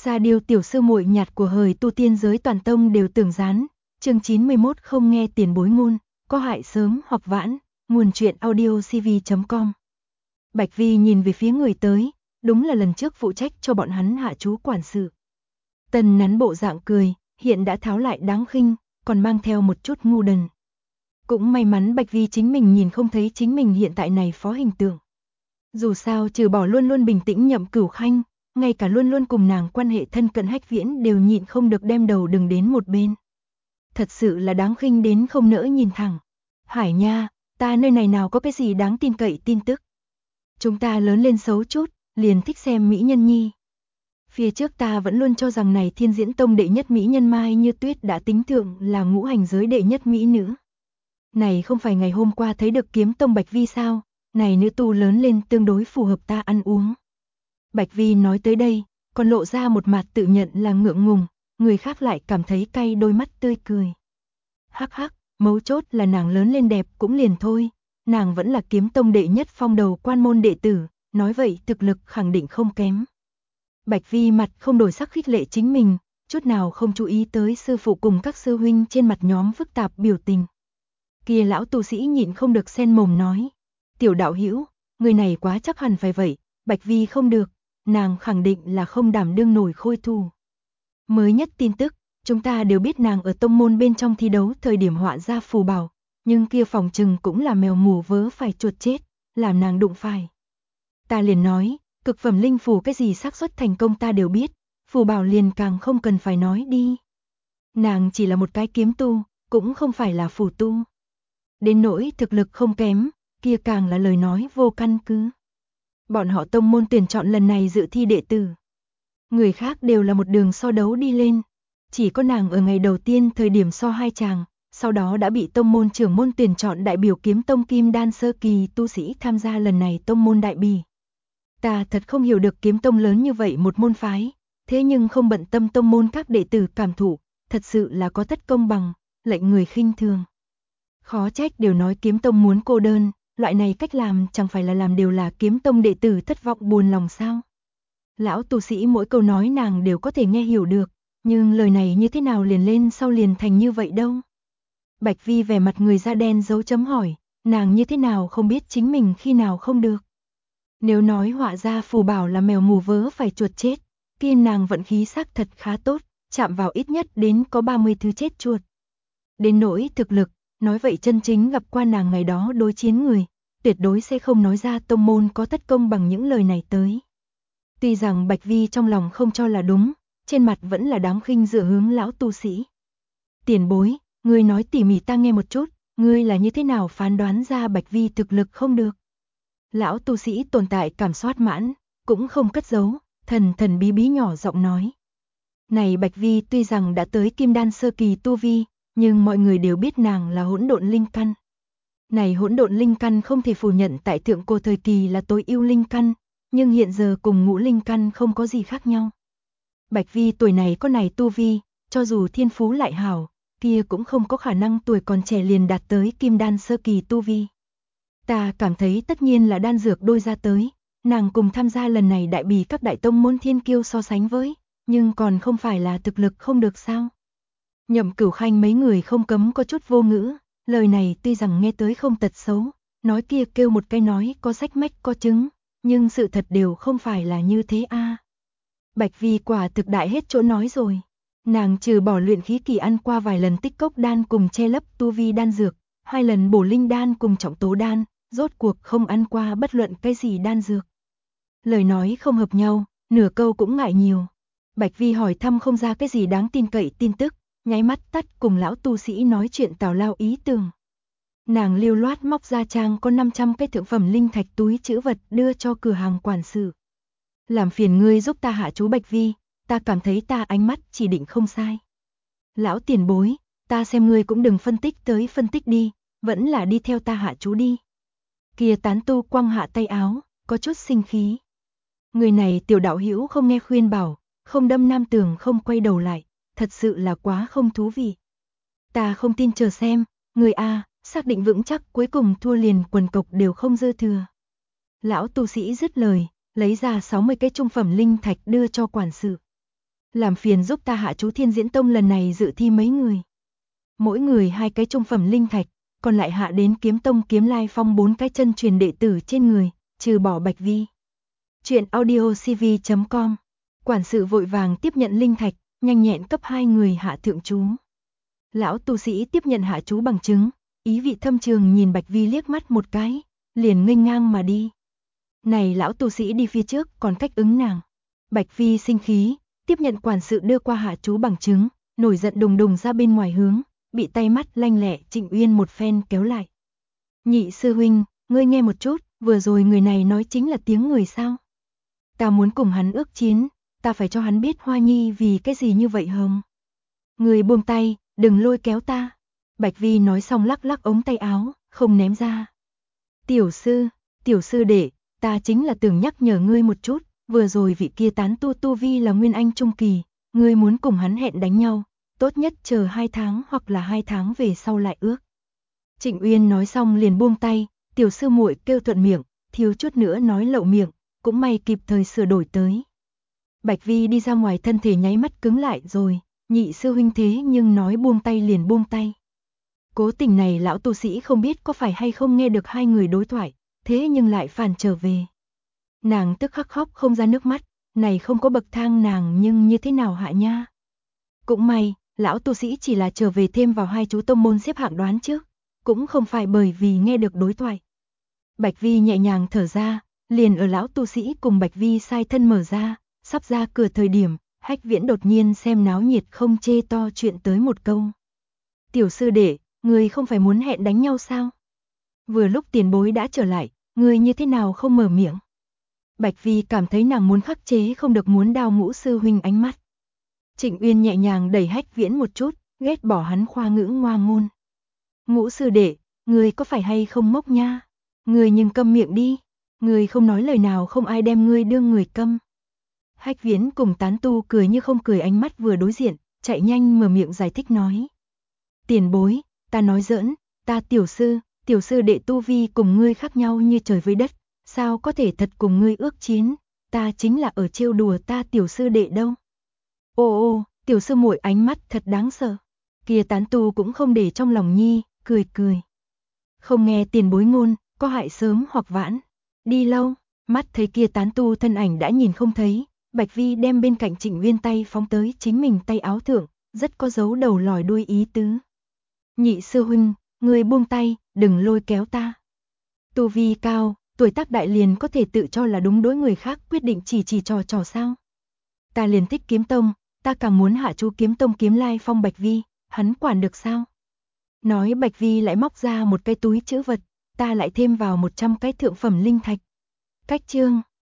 Sa Điêu tiểu sư muội nhạt của hời tu tiên giới toàn tông đều tưởng gián. Chương 91 không nghe tiền bối ngôn, có hại sớm hoặc vãn, nguồn truyện audiocv.com. Bạch Vi nhìn về phía người tới, đúng là lần trước phụ trách cho bọn hắn hạ chú quản sự. Tần nắn bộ dạng cười, hiện đã tháo lại đáng khinh, còn mang theo một chút ngu đần. Cũng may mắn Bạch Vi chính mình nhìn không thấy chính mình hiện tại này phó hình tượng. Dù sao trừ bỏ luôn luôn bình tĩnh Nhậm Cửu Khanh, ngay cả luôn luôn cùng nàng quan hệ thân cận Hách Viễn đều nhịn không được đem đầu đừng đến một bên. Thật sự là đáng khinh đến không nỡ nhìn thẳng. Hải nha, ta nơi này nào có cái gì đáng tin cậy tin tức. Chúng ta lớn lên xấu chút, liền thích xem mỹ nhân nhi. Phía trước ta vẫn luôn cho rằng này Thiên Diễn Tông đệ nhất mỹ nhân Mai Như Tuyết đã tính thượng là ngũ hành giới đệ nhất mỹ nữ. Này không phải ngày hôm qua thấy được Kiếm Tông Bạch Vi sao, này nữ tu lớn lên tương đối phù hợp ta ăn uống. Bạch Vi nói tới đây, còn lộ ra một mặt tự nhận là ngượng ngùng, người khác lại cảm thấy cay đôi mắt tươi cười. Hắc hắc, mấu chốt là nàng lớn lên đẹp cũng liền thôi, nàng vẫn là Kiếm Tông đệ nhất phong đầu quan môn đệ tử, nói vậy thực lực khẳng định không kém. Bạch Vi mặt không đổi sắc khích lệ chính mình, chút nào không chú ý tới sư phụ cùng các sư huynh trên mặt nhóm phức tạp biểu tình. Kia lão tu sĩ nhịn không được sen mồm nói, tiểu đạo hữu, người này quá chắc hẳn phải vậy, Bạch Vi không được, nàng khẳng định là không đảm đương nổi khôi thủ. Mới nhất tin tức, chúng ta đều biết nàng ở tông môn bên trong thi đấu thời điểm họa ra phù bảo, nhưng kia phòng trừng cũng là mèo mù vớ phải chuột chết, làm nàng đụng phải. Ta liền nói, cực phẩm linh phù cái gì xác suất thành công ta đều biết, phù bảo liền càng không cần phải nói đi. Nàng chỉ là một cái kiếm tu, cũng không phải là phù tu. Đến nỗi thực lực không kém, kia càng là lời nói vô căn cứ. Bọn họ tông môn tuyển chọn lần này dự thi đệ tử. Người khác đều là một đường so đấu đi lên. Chỉ có nàng ở ngày đầu tiên thời điểm so hai chàng, sau đó đã bị tông môn trưởng môn tuyển chọn đại biểu Kiếm Tông Kim Đan sơ kỳ tu sĩ tham gia lần này tông môn đại bỉ. Ta thật không hiểu được Kiếm Tông lớn như vậy một môn phái, thế nhưng không bận tâm tông môn các đệ tử cảm thụ, thật sự là có tất công bằng, lệnh người khinh thường. Khó trách đều nói Kiếm Tông muốn cô đơn, loại này cách làm chẳng phải là làm đều là Kiếm Tông đệ tử thất vọng buồn lòng sao. Lão tu sĩ mỗi câu nói nàng đều có thể nghe hiểu được, nhưng lời này như thế nào liền lên sau liền thành như vậy đâu. Bạch Vi vẻ mặt người da đen dấu chấm hỏi, nàng như thế nào không biết chính mình khi nào không được. Nếu nói họa ra phù bảo là mèo mù vớ phải chuột chết, kia nàng vận khí xác thật khá tốt, chạm vào ít nhất đến có 30 thứ chết chuột. Đến nỗi thực lực, nói vậy chân chính gặp qua nàng ngày đó đối chiến người, tuyệt đối sẽ không nói ra tông môn có tất công bằng những lời này tới. Tuy rằng Bạch Vi trong lòng không cho là đúng, trên mặt vẫn là đáng khinh dựa hướng lão tu sĩ. Tiền bối, ngươi nói tỉ mỉ ta nghe một chút, ngươi là như thế nào phán đoán ra Bạch Vi thực lực không được? Lão tu sĩ tồn tại cảm soát mãn, cũng không cất giấu, thần thần bí bí nhỏ giọng nói. Này Bạch Vi tuy rằng đã tới Kim Đan sơ kỳ tu vi, nhưng mọi người đều biết nàng là hỗn độn linh căn. Này hỗn độn linh căn không thể phủ nhận tại thượng cổ thời kỳ là tối ưu linh căn, nhưng hiện giờ cùng ngũ linh căn không có gì khác nhau. Bạch Vi tuổi này có này tu vi, cho dù thiên phú lại hảo, kia cũng không có khả năng tuổi còn trẻ liền đạt tới Kim Đan sơ kỳ tu vi. Ta cảm thấy tất nhiên là đan dược đôi ra tới, nàng cùng tham gia lần này đại bỉ các đại tông môn thiên kiêu so sánh với, nhưng còn không phải là thực lực không được sao. Nhậm Cửu Khanh mấy người không cấm có chút vô ngữ, lời này tuy rằng nghe tới không tật xấu, nói kia kêu một cái nói có sách mách có chứng, nhưng sự thật đều không phải là như thế a. Bạch Vi quả thực đại hết chỗ nói rồi, nàng trừ bỏ luyện khí kỳ ăn qua vài lần tích cốc đan cùng che lấp tu vi đan dược, 2 lần bổ linh đan cùng trọng tố đan, rốt cuộc không ăn qua bất luận cái gì đan dược. Lời nói không hợp nhau, nửa câu cũng ngại nhiều. Bạch Vi hỏi thăm không ra cái gì đáng tin cậy tin tức, nháy mắt tắt cùng lão tu sĩ nói chuyện tào lao ý tưởng. Nàng lưu loát móc ra trang có 500 cái thượng phẩm linh thạch túi trữ vật đưa cho cửa hàng quản sự. Làm phiền ngươi giúp ta hạ chú Bạch Vi, ta cảm thấy ta ánh mắt chỉ định không sai. Lão tiền bối, ta xem ngươi cũng đừng phân tích tới phân tích đi, vẫn là đi theo ta hạ chú đi. Kia tán tu quăng hạ tay áo, có chút sinh khí. Người này tiểu đạo hữu không nghe khuyên bảo, không đâm nam tường không quay đầu lại, thật sự là quá không thú vị. Ta không tin chờ xem, người A, xác định vững chắc cuối cùng thua liền quần cộc đều không dư thừa. Lão tu sĩ dứt lời, lấy ra 60 cái trung phẩm linh thạch đưa cho quản sự. Làm phiền giúp ta hạ chú Thiên Diễn Tông lần này dự thi mấy người. Mỗi người 2 cái trung phẩm linh thạch, còn lại hạ đến Kiếm Tông Kiếm Lai Phong 4 cái chân truyền đệ tử trên người, trừ bỏ Bạch Vi. Chuyện audiocv.com. Quản sự vội vàng tiếp nhận linh thạch, nhanh nhẹn cấp 2 người hạ thượng chú. Lão tu sĩ tiếp nhận hạ chú bằng chứng, ý vị thâm trường nhìn Bạch Vi liếc mắt một cái, liền nghênh ngang mà đi. Này lão tu sĩ đi phía trước còn cách ứng nàng. Bạch Vi sinh khí, tiếp nhận quản sự đưa qua hạ chú bằng chứng, nổi giận đùng đùng ra bên ngoài hướng, bị tay mắt lanh lẹ Trịnh Uyên một phen kéo lại. Nhị sư huynh, ngươi nghe một chút, vừa rồi người này nói chính là tiếng người sao? Ta muốn cùng hắn ước chiến, ta phải cho hắn biết Hoa Nhi vì cái gì như vậy hông? Người buông tay, đừng lôi kéo ta. Bạch Vi nói xong lắc lắc ống tay áo, không ném ra. Tiểu sư đệ, ta chính là tưởng nhắc nhở ngươi một chút, vừa rồi vị kia tán tu vi là Nguyên Anh trung kỳ, ngươi muốn cùng hắn hẹn đánh nhau, tốt nhất chờ 2 tháng hoặc là 2 tháng về sau lại ước. Trịnh Uyên nói xong liền buông tay, tiểu sư muội kêu thuận miệng, thiếu chút nữa nói lậu miệng, cũng may kịp thời sửa đổi tới. Bạch Vi đi ra ngoài thân thể nháy mắt cứng lại rồi, nhị sư huynh thế nhưng nói buông tay liền buông tay. Cố tình này lão tu sĩ không biết có phải hay không nghe được 2 người đối thoại, thế nhưng lại phản trở về. Nàng tức khắc khóc không ra nước mắt, này không có bậc thang nàng nhưng như thế nào hạ nha. Cũng may, lão tu sĩ chỉ là trở về thêm vào 2 chú tông môn xếp hạng đoán trước, cũng không phải bởi vì nghe được đối thoại. Bạch Vi nhẹ nhàng thở ra, liền ở lão tu sĩ cùng Bạch Vi sai thân mở ra, sắp ra cửa thời điểm, Hách Viễn đột nhiên xem náo nhiệt không chê to chuyện tới một câu. Tiểu sư đệ, người không phải muốn hẹn đánh nhau sao? Vừa lúc tiền bối đã trở lại, người như thế nào không mở miệng? Bạch Vi cảm thấy nàng muốn khắc chế không được muốn đào Ngũ sư huynh ánh mắt. Trịnh Uyên nhẹ nhàng đẩy Hách Viễn một chút, ghét bỏ hắn khoa ngữ ngoa ngôn. Ngũ sư đệ, người có phải hay không ngốc nha? Người nhưng câm miệng đi, người không nói lời nào không ai đem ngươi đương người câm. Hách Viễn cùng tán tu cười như không cười ánh mắt vừa đối diện, chạy nhanh mở miệng giải thích nói. Tiền bối, ta nói giỡn, ta tiểu sư đệ tu vi cùng ngươi khác nhau như trời với đất, sao có thể thật cùng ngươi ước chiến, ta chính là ở trêu đùa ta tiểu sư đệ đâu. Ô, tiểu sư muội ánh mắt thật đáng sợ. Kia tán tu cũng không để trong lòng nhi, cười cười. Không nghe tiền bối ngôn, có hại sớm hoặc vãn. Đi lâu, mắt thấy kia tán tu thân ảnh đã nhìn không thấy, Bạch Vi đem bên cạnh Trịnh Uyên tay phóng tới chính mình tay áo thượng, rất có dấu đầu lòi đuôi ý tứ. Nhị sư huynh, ngươi buông tay, đừng lôi kéo ta. Tu vi cao, tuổi tác đại liền có thể tự cho là đúng đối người khác quyết định chỉ trò sao. Ta liền thích Kiếm Tông, ta càng muốn hạ chú Kiếm Tông Kiếm Lai Phong Bạch Vi, hắn quản được sao? Nói Bạch Vi lại móc ra một cái túi trữ vật, ta lại thêm vào 100 cái thượng phẩm linh thạch. Cách chương